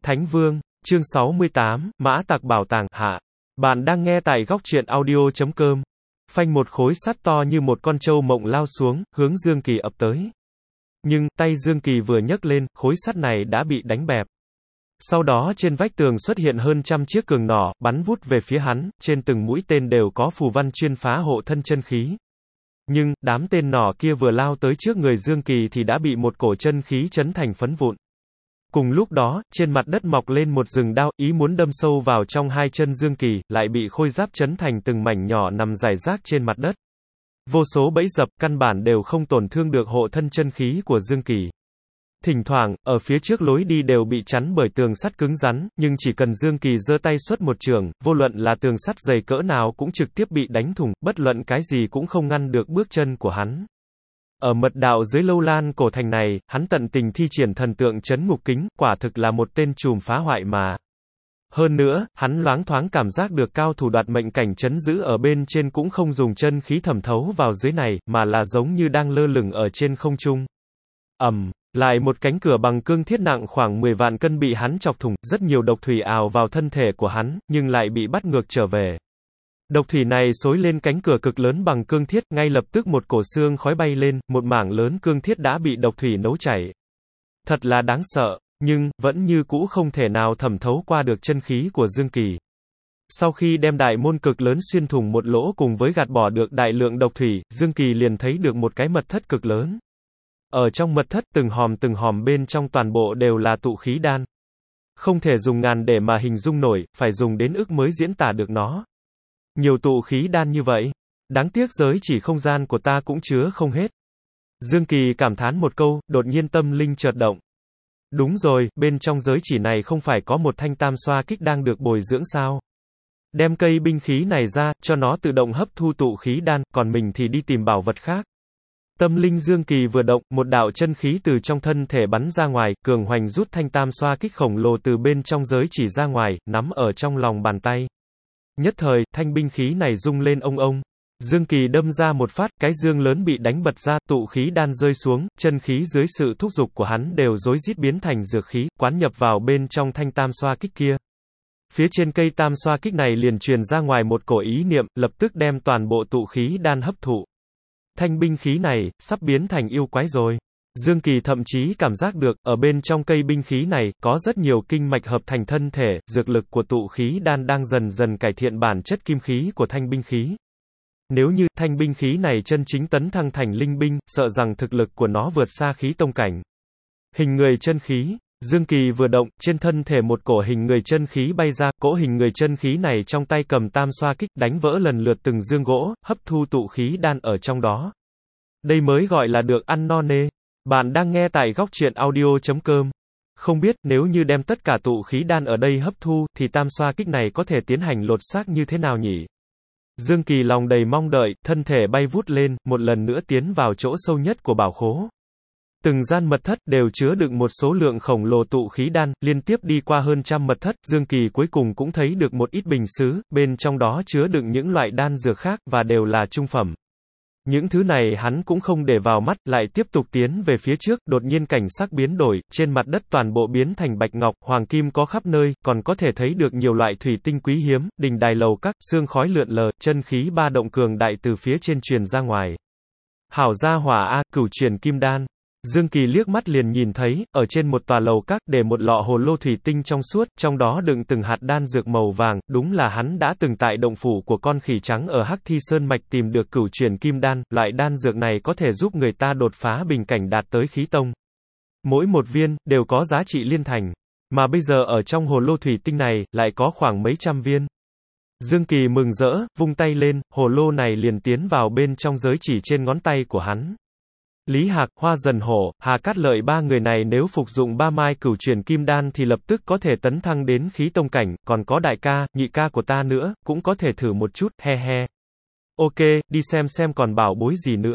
Thánh Vương, chương 68, Mã Tặc Bảo Tàng, hạ. Bạn đang nghe tại góc truyện audio.com. Phanh một khối sắt to như một con trâu mộng lao xuống, hướng Dương Kỳ ập tới. Nhưng, tay Dương Kỳ vừa nhấc lên, khối sắt này đã bị đánh bẹp. Sau đó trên vách tường xuất hiện hơn trăm chiếc cường nỏ, bắn vút về phía hắn, trên từng mũi tên đều có phù văn chuyên phá hộ thân chân khí. Nhưng, đám tên nỏ kia vừa lao tới trước người Dương Kỳ thì đã bị một cổ chân khí chấn thành phấn vụn. Cùng lúc đó, trên mặt đất mọc lên một rừng đao, ý muốn đâm sâu vào trong hai chân Dương Kỳ, lại bị khôi giáp chấn thành từng mảnh nhỏ nằm rải rác trên mặt đất. Vô số bẫy dập, căn bản đều không tổn thương được hộ thân chân khí của Dương Kỳ. Thỉnh thoảng, ở phía trước lối đi đều bị chắn bởi tường sắt cứng rắn, nhưng chỉ cần Dương Kỳ giơ tay xuất một chưởng, vô luận là tường sắt dày cỡ nào cũng trực tiếp bị đánh thủng, bất luận cái gì cũng không ngăn được bước chân của hắn. Ở mật đạo dưới Lâu Lan cổ thành này, hắn tận tình thi triển thần tượng chấn ngục kính, quả thực là một tên trùm phá hoại mà. Hơn nữa, hắn loáng thoáng cảm giác được cao thủ đoạt mệnh cảnh chấn giữ ở bên trên cũng không dùng chân khí thẩm thấu vào dưới này, mà là giống như đang lơ lửng ở trên không trung. Lại một cánh cửa bằng cương thiết nặng khoảng 10 vạn cân bị hắn chọc thủng, rất nhiều độc thủy ào vào thân thể của hắn, nhưng lại bị bắt ngược trở về. Độc thủy này xối lên cánh cửa cực lớn bằng cương thiết, ngay lập tức một cổ xương khói bay lên, một mảng lớn cương thiết đã bị độc thủy nấu chảy. Thật là đáng sợ, nhưng, vẫn như cũ không thể nào thẩm thấu qua được chân khí của Dương Kỳ. Sau khi đem đại môn cực lớn xuyên thủng một lỗ cùng với gạt bỏ được đại lượng độc thủy, Dương Kỳ liền thấy được một cái mật thất cực lớn. Ở trong mật thất từng hòm bên trong toàn bộ đều là tụ khí đan. Không thể dùng ngàn để mà hình dung nổi, phải dùng đến ức mới diễn tả được nó. Nhiều tụ khí đan như vậy. Đáng tiếc giới chỉ không gian của ta cũng chứa không hết. Dương Kỳ cảm thán một câu, đột nhiên tâm linh chợt động. Đúng rồi, bên trong giới chỉ này không phải có một thanh tam xoa kích đang được bồi dưỡng sao? Đem cây binh khí này ra, cho nó tự động hấp thu tụ khí đan, còn mình thì đi tìm bảo vật khác. Tâm linh Dương Kỳ vừa động, một đạo chân khí từ trong thân thể bắn ra ngoài, cường hoành rút thanh tam xoa kích khổng lồ từ bên trong giới chỉ ra ngoài, nắm ở trong lòng bàn tay. Nhất thời, thanh binh khí này rung lên ông ông. Dương Kỳ đâm ra một phát, cái dương lớn bị đánh bật ra, tụ khí đan rơi xuống, chân khí dưới sự thúc giục của hắn đều rối rít biến thành dược khí, quán nhập vào bên trong thanh tam xoa kích kia. Phía trên cây tam xoa kích này liền truyền ra ngoài một cổ ý niệm, lập tức đem toàn bộ tụ khí đan hấp thụ. Thanh binh khí này, sắp biến thành yêu quái rồi. Dương Kỳ thậm chí cảm giác được, ở bên trong cây binh khí này, có rất nhiều kinh mạch hợp thành thân thể, dược lực của tụ khí đan đang dần dần cải thiện bản chất kim khí của thanh binh khí. Nếu như, thanh binh khí này chân chính tấn thăng thành linh binh, sợ rằng thực lực của nó vượt xa khí tông cảnh. Hình người chân khí. Dương Kỳ vừa động, trên thân thể một cổ hình người chân khí bay ra, cỗ hình người chân khí này trong tay cầm tam xoa kích, đánh vỡ lần lượt từng dương gỗ, hấp thu tụ khí đan ở trong đó. Đây mới gọi là được ăn no nê. Bạn đang nghe tại góc truyện audio.com. Không biết, nếu như đem tất cả tụ khí đan ở đây hấp thu, thì tam xoa kích này có thể tiến hành lột xác như thế nào nhỉ? Dương Kỳ lòng đầy mong đợi, thân thể bay vút lên, một lần nữa tiến vào chỗ sâu nhất của bảo khố. Từng gian mật thất đều chứa đựng một số lượng khổng lồ tụ khí đan, liên tiếp đi qua hơn trăm mật thất, Dương Kỳ cuối cùng cũng thấy được một ít bình sứ, bên trong đó chứa đựng những loại đan dược khác, và đều là trung phẩm. Những thứ này hắn cũng không để vào mắt, lại tiếp tục tiến về phía trước, đột nhiên cảnh sắc biến đổi, trên mặt đất toàn bộ biến thành bạch ngọc, hoàng kim có khắp nơi, còn có thể thấy được nhiều loại thủy tinh quý hiếm, đình đài lầu các, sương khói lượn lờ, chân khí ba động cường đại từ phía trên truyền ra ngoài. Hảo gia hỏa a, cửu truyền kim đan. Dương Kỳ liếc mắt liền nhìn thấy, ở trên một tòa lầu các, để một lọ hồ lô thủy tinh trong suốt, trong đó đựng từng hạt đan dược màu vàng, đúng là hắn đã từng tại động phủ của con khỉ trắng ở Hắc Thi Sơn Mạch tìm được cửu truyền kim đan, loại đan dược này có thể giúp người ta đột phá bình cảnh đạt tới khí tông. Mỗi một viên, đều có giá trị liên thành. Mà bây giờ ở trong hồ lô thủy tinh này, lại có khoảng mấy trăm viên. Dương Kỳ mừng rỡ, vung tay lên, hồ lô này liền tiến vào bên trong giới chỉ trên ngón tay của hắn. Lý Hạc, Hoa Dần Hổ, Hà Cát Lợi ba người này nếu phục dụng 3 mai cửu truyền kim đan thì lập tức có thể tấn thăng đến khí tông cảnh, còn có đại ca, nhị ca của ta nữa, cũng có thể thử một chút, he he. Ok, đi xem còn bảo bối gì nữa.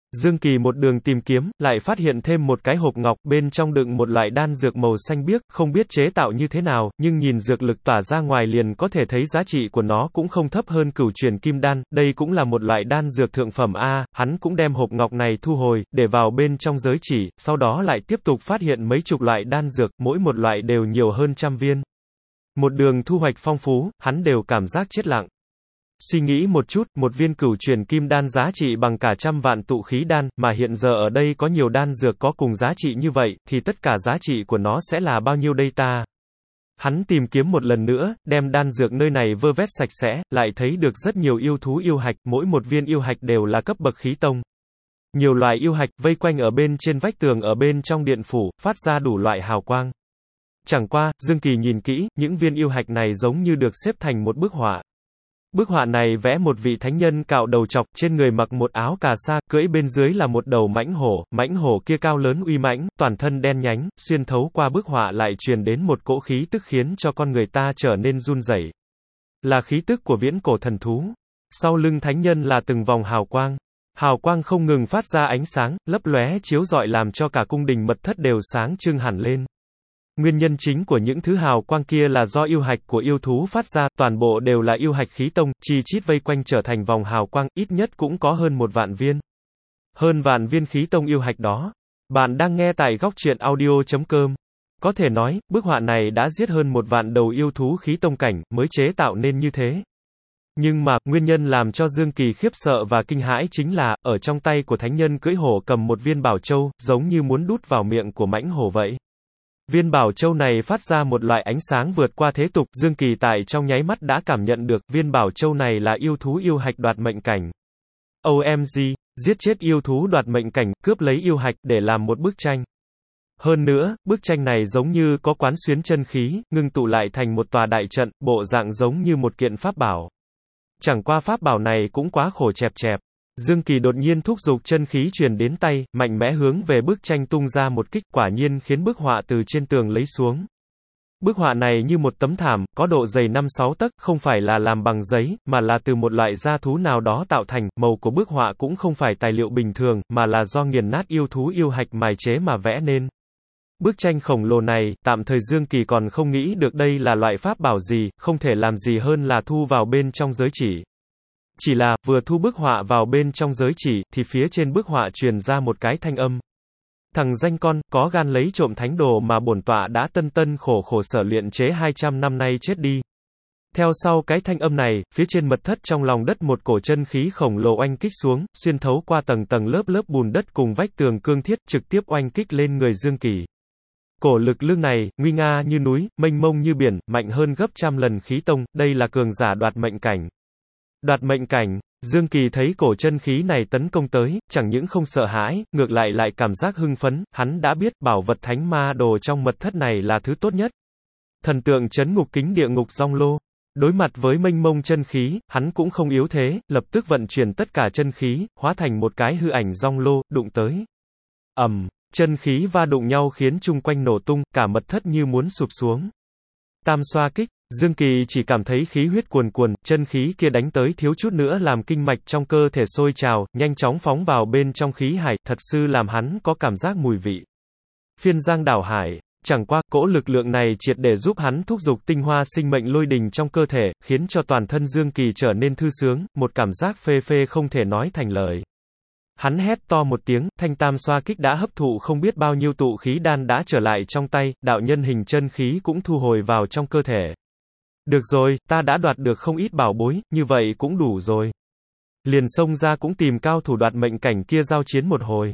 Dương Kỳ một đường tìm kiếm, lại phát hiện thêm một cái hộp ngọc, bên trong đựng một loại đan dược màu xanh biếc, không biết chế tạo như thế nào, nhưng nhìn dược lực tỏa ra ngoài liền có thể thấy giá trị của nó cũng không thấp hơn cửu truyền kim đan, đây cũng là một loại đan dược thượng phẩm a, hắn cũng đem hộp ngọc này thu hồi, để vào bên trong giới chỉ, sau đó lại tiếp tục phát hiện mấy chục loại đan dược, mỗi một loại đều nhiều hơn 100 viên. Một đường thu hoạch phong phú, hắn đều cảm giác chết lặng. Suy nghĩ một chút, một viên cửu truyền kim đan giá trị bằng cả 100 vạn tụ khí đan, mà hiện giờ ở đây có nhiều đan dược có cùng giá trị như vậy, thì tất cả giá trị của nó sẽ là bao nhiêu đây ta? Hắn tìm kiếm một lần nữa, đem đan dược nơi này vơ vét sạch sẽ, lại thấy được rất nhiều yêu thú yêu hạch, mỗi một viên yêu hạch đều là cấp bậc khí tông. Nhiều loại yêu hạch vây quanh ở bên trên vách tường ở bên trong điện phủ, phát ra đủ loại hào quang. Chẳng qua, Dương Kỳ nhìn kỹ, những viên yêu hạch này giống như được xếp thành một bức họa. Bức họa này vẽ một vị thánh nhân cạo đầu trọc, trên người mặc một áo cà sa, cưỡi bên dưới là một đầu mãnh hổ kia cao lớn uy mãnh, toàn thân đen nhánh, xuyên thấu qua bức họa lại truyền đến một cỗ khí tức khiến cho con người ta trở nên run rẩy. Là khí tức của viễn cổ thần thú. Sau lưng thánh nhân là từng vòng hào quang. Hào quang không ngừng phát ra ánh sáng, lấp lóe chiếu rọi làm cho cả cung đình mật thất đều sáng trưng hẳn lên. Nguyên nhân chính của những thứ hào quang kia là do yêu hạch của yêu thú phát ra, toàn bộ đều là yêu hạch khí tông, chi chít vây quanh trở thành vòng hào quang, ít nhất cũng có hơn 1 vạn viên. Hơn vạn viên khí tông yêu hạch đó. Bạn đang nghe tại góc truyện audio.com. Có thể nói, bức họa này đã giết hơn 1 vạn đầu yêu thú khí tông cảnh, mới chế tạo nên như thế. Nhưng mà, nguyên nhân làm cho Dương Kỳ khiếp sợ và kinh hãi chính là, ở trong tay của thánh nhân cưỡi hổ cầm một viên bảo châu, giống như muốn đút vào miệng của mãnh hổ vậy. Viên bảo châu này phát ra một loại ánh sáng vượt qua thế tục, Dương Kỳ tại trong nháy mắt đã cảm nhận được, viên bảo châu này là yêu thú yêu hạch đoạt mệnh cảnh. OMG, giết chết yêu thú đoạt mệnh cảnh, cướp lấy yêu hạch, để làm một bức tranh. Hơn nữa, bức tranh này giống như có quán xuyến chân khí, ngưng tụ lại thành một tòa đại trận, bộ dạng giống như một kiện pháp bảo. Chẳng qua pháp bảo này cũng quá khổ chẹp chẹp. Dương Kỳ đột nhiên thúc giục chân khí truyền đến tay, mạnh mẽ hướng về bức tranh tung ra một kích, quả nhiên khiến bức họa từ trên tường lấy xuống. Bức họa này như một tấm thảm, có độ dày 5-6 tấc, không phải là làm bằng giấy, mà là từ một loại gia thú nào đó tạo thành, màu của bức họa cũng không phải tài liệu bình thường, mà là do nghiền nát yêu thú yêu hạch mài chế mà vẽ nên. Bức tranh khổng lồ này, tạm thời Dương Kỳ còn không nghĩ được đây là loại pháp bảo gì, không thể làm gì hơn là thu vào bên trong giới chỉ. Chỉ là, vừa thu bức họa vào bên trong giới chỉ, thì phía trên bức họa truyền ra một cái thanh âm. Thằng danh con, có gan lấy trộm thánh đồ mà bổn tọa đã tân khổ sở luyện chế 200 năm nay chết đi. Theo sau cái thanh âm này, phía trên mật thất trong lòng đất một cổ chân khí khổng lồ oanh kích xuống, xuyên thấu qua tầng lớp bùn đất cùng vách tường cương thiết, trực tiếp oanh kích lên người Dương Kỳ. Cổ lực lượng này, nguy nga như núi, mênh mông như biển, mạnh hơn gấp 100 lần khí tông, đây là cường giả đoạt mệnh cảnh. Đoạt mệnh cảnh, Dương Kỳ thấy cổ chân khí này tấn công tới, chẳng những không sợ hãi, ngược lại cảm giác hưng phấn, hắn đã biết, bảo vật thánh ma đồ trong mật thất này là thứ tốt nhất. Thần tượng trấn ngục kính địa ngục Giong Lô. Đối mặt với mênh mông chân khí, hắn cũng không yếu thế, lập tức vận chuyển tất cả chân khí, hóa thành một cái hư ảnh Giong Lô, đụng tới. Chân khí va đụng nhau khiến chung quanh nổ tung, cả mật thất như muốn sụp xuống. Tam xoa kích, Dương Kỳ chỉ cảm thấy khí huyết cuồn cuộn, chân khí kia đánh tới thiếu chút nữa làm kinh mạch trong cơ thể sôi trào, nhanh chóng phóng vào bên trong khí hải, thật sự làm hắn có cảm giác mùi vị. Phiên giang đảo hải, chẳng qua, cỗ lực lượng này triệt để giúp hắn thúc giục tinh hoa sinh mệnh lôi đình trong cơ thể, khiến cho toàn thân Dương Kỳ trở nên thư sướng, một cảm giác phê không thể nói thành lời. Hắn hét to một tiếng, thanh tam xoa kích đã hấp thụ không biết bao nhiêu tụ khí đan đã trở lại trong tay, đạo nhân hình chân khí cũng thu hồi vào trong cơ thể. Được rồi, ta đã đoạt được không ít bảo bối, như vậy cũng đủ rồi. Liền xông ra cũng tìm cao thủ đoạt mệnh cảnh kia giao chiến một hồi.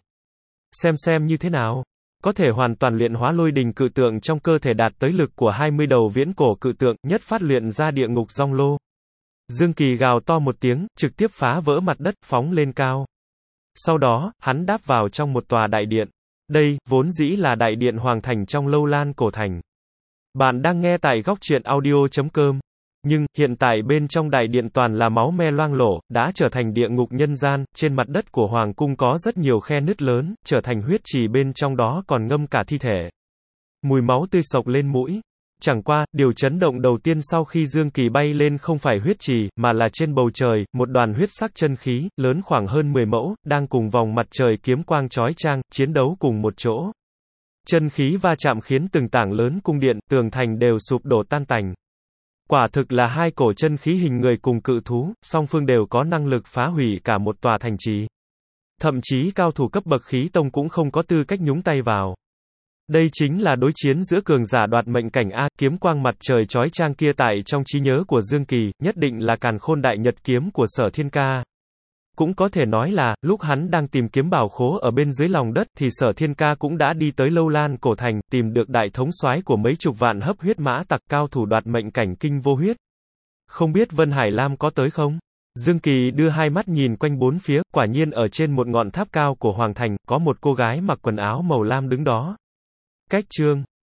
Xem như thế nào. Có thể hoàn toàn luyện hóa lôi đình cự tượng trong cơ thể đạt tới lực của 20 đầu viễn cổ cự tượng, nhất phát luyện ra địa ngục Giong Lô. Dương Kỳ gào to một tiếng, trực tiếp phá vỡ mặt đất, phóng lên cao. Sau đó, hắn đáp vào trong một tòa đại điện. Đây, vốn dĩ là đại điện hoàng thành trong Lâu Lan cổ thành. Bạn đang nghe tại góc truyện audio.com. Nhưng, hiện tại bên trong đại điện toàn là máu me loang lổ, đã trở thành địa ngục nhân gian, trên mặt đất của hoàng cung có rất nhiều khe nứt lớn, trở thành huyết trì bên trong đó còn ngâm cả thi thể. Mùi máu tươi sộc lên mũi. Chẳng qua, điều chấn động đầu tiên sau khi Dương Kỳ bay lên không phải huyết trì, mà là trên bầu trời, một đoàn huyết sắc chân khí, lớn khoảng hơn 10 mẫu, đang cùng vòng mặt trời kiếm quang chói chang, chiến đấu cùng một chỗ. Chân khí va chạm khiến từng tảng lớn cung điện, tường thành đều sụp đổ tan tành. Quả thực là hai cổ chân khí hình người cùng cự thú, song phương đều có năng lực phá hủy cả một tòa thành trì. Thậm chí cao thủ cấp bậc khí tông cũng không có tư cách nhúng tay vào. Đây chính là đối chiến giữa cường giả đoạt mệnh cảnh A, kiếm quang mặt trời chói chang kia tại trong trí nhớ của Dương Kỳ, nhất định là càn khôn đại nhật kiếm của Sở Thiên Ca. Cũng có thể nói là, lúc hắn đang tìm kiếm bảo khố ở bên dưới lòng đất thì Sở Thiên Ca cũng đã đi tới Lâu Lan cổ thành, tìm được đại thống soái của mấy chục vạn hấp huyết mã tặc cao thủ đoạt mệnh cảnh kinh vô huyết. Không biết Vân Hải Lam có tới không? Dương Kỳ đưa hai mắt nhìn quanh bốn phía, quả nhiên ở trên một ngọn tháp cao của Hoàng thành, có một cô gái mặc quần áo màu lam đứng đó. Cách chương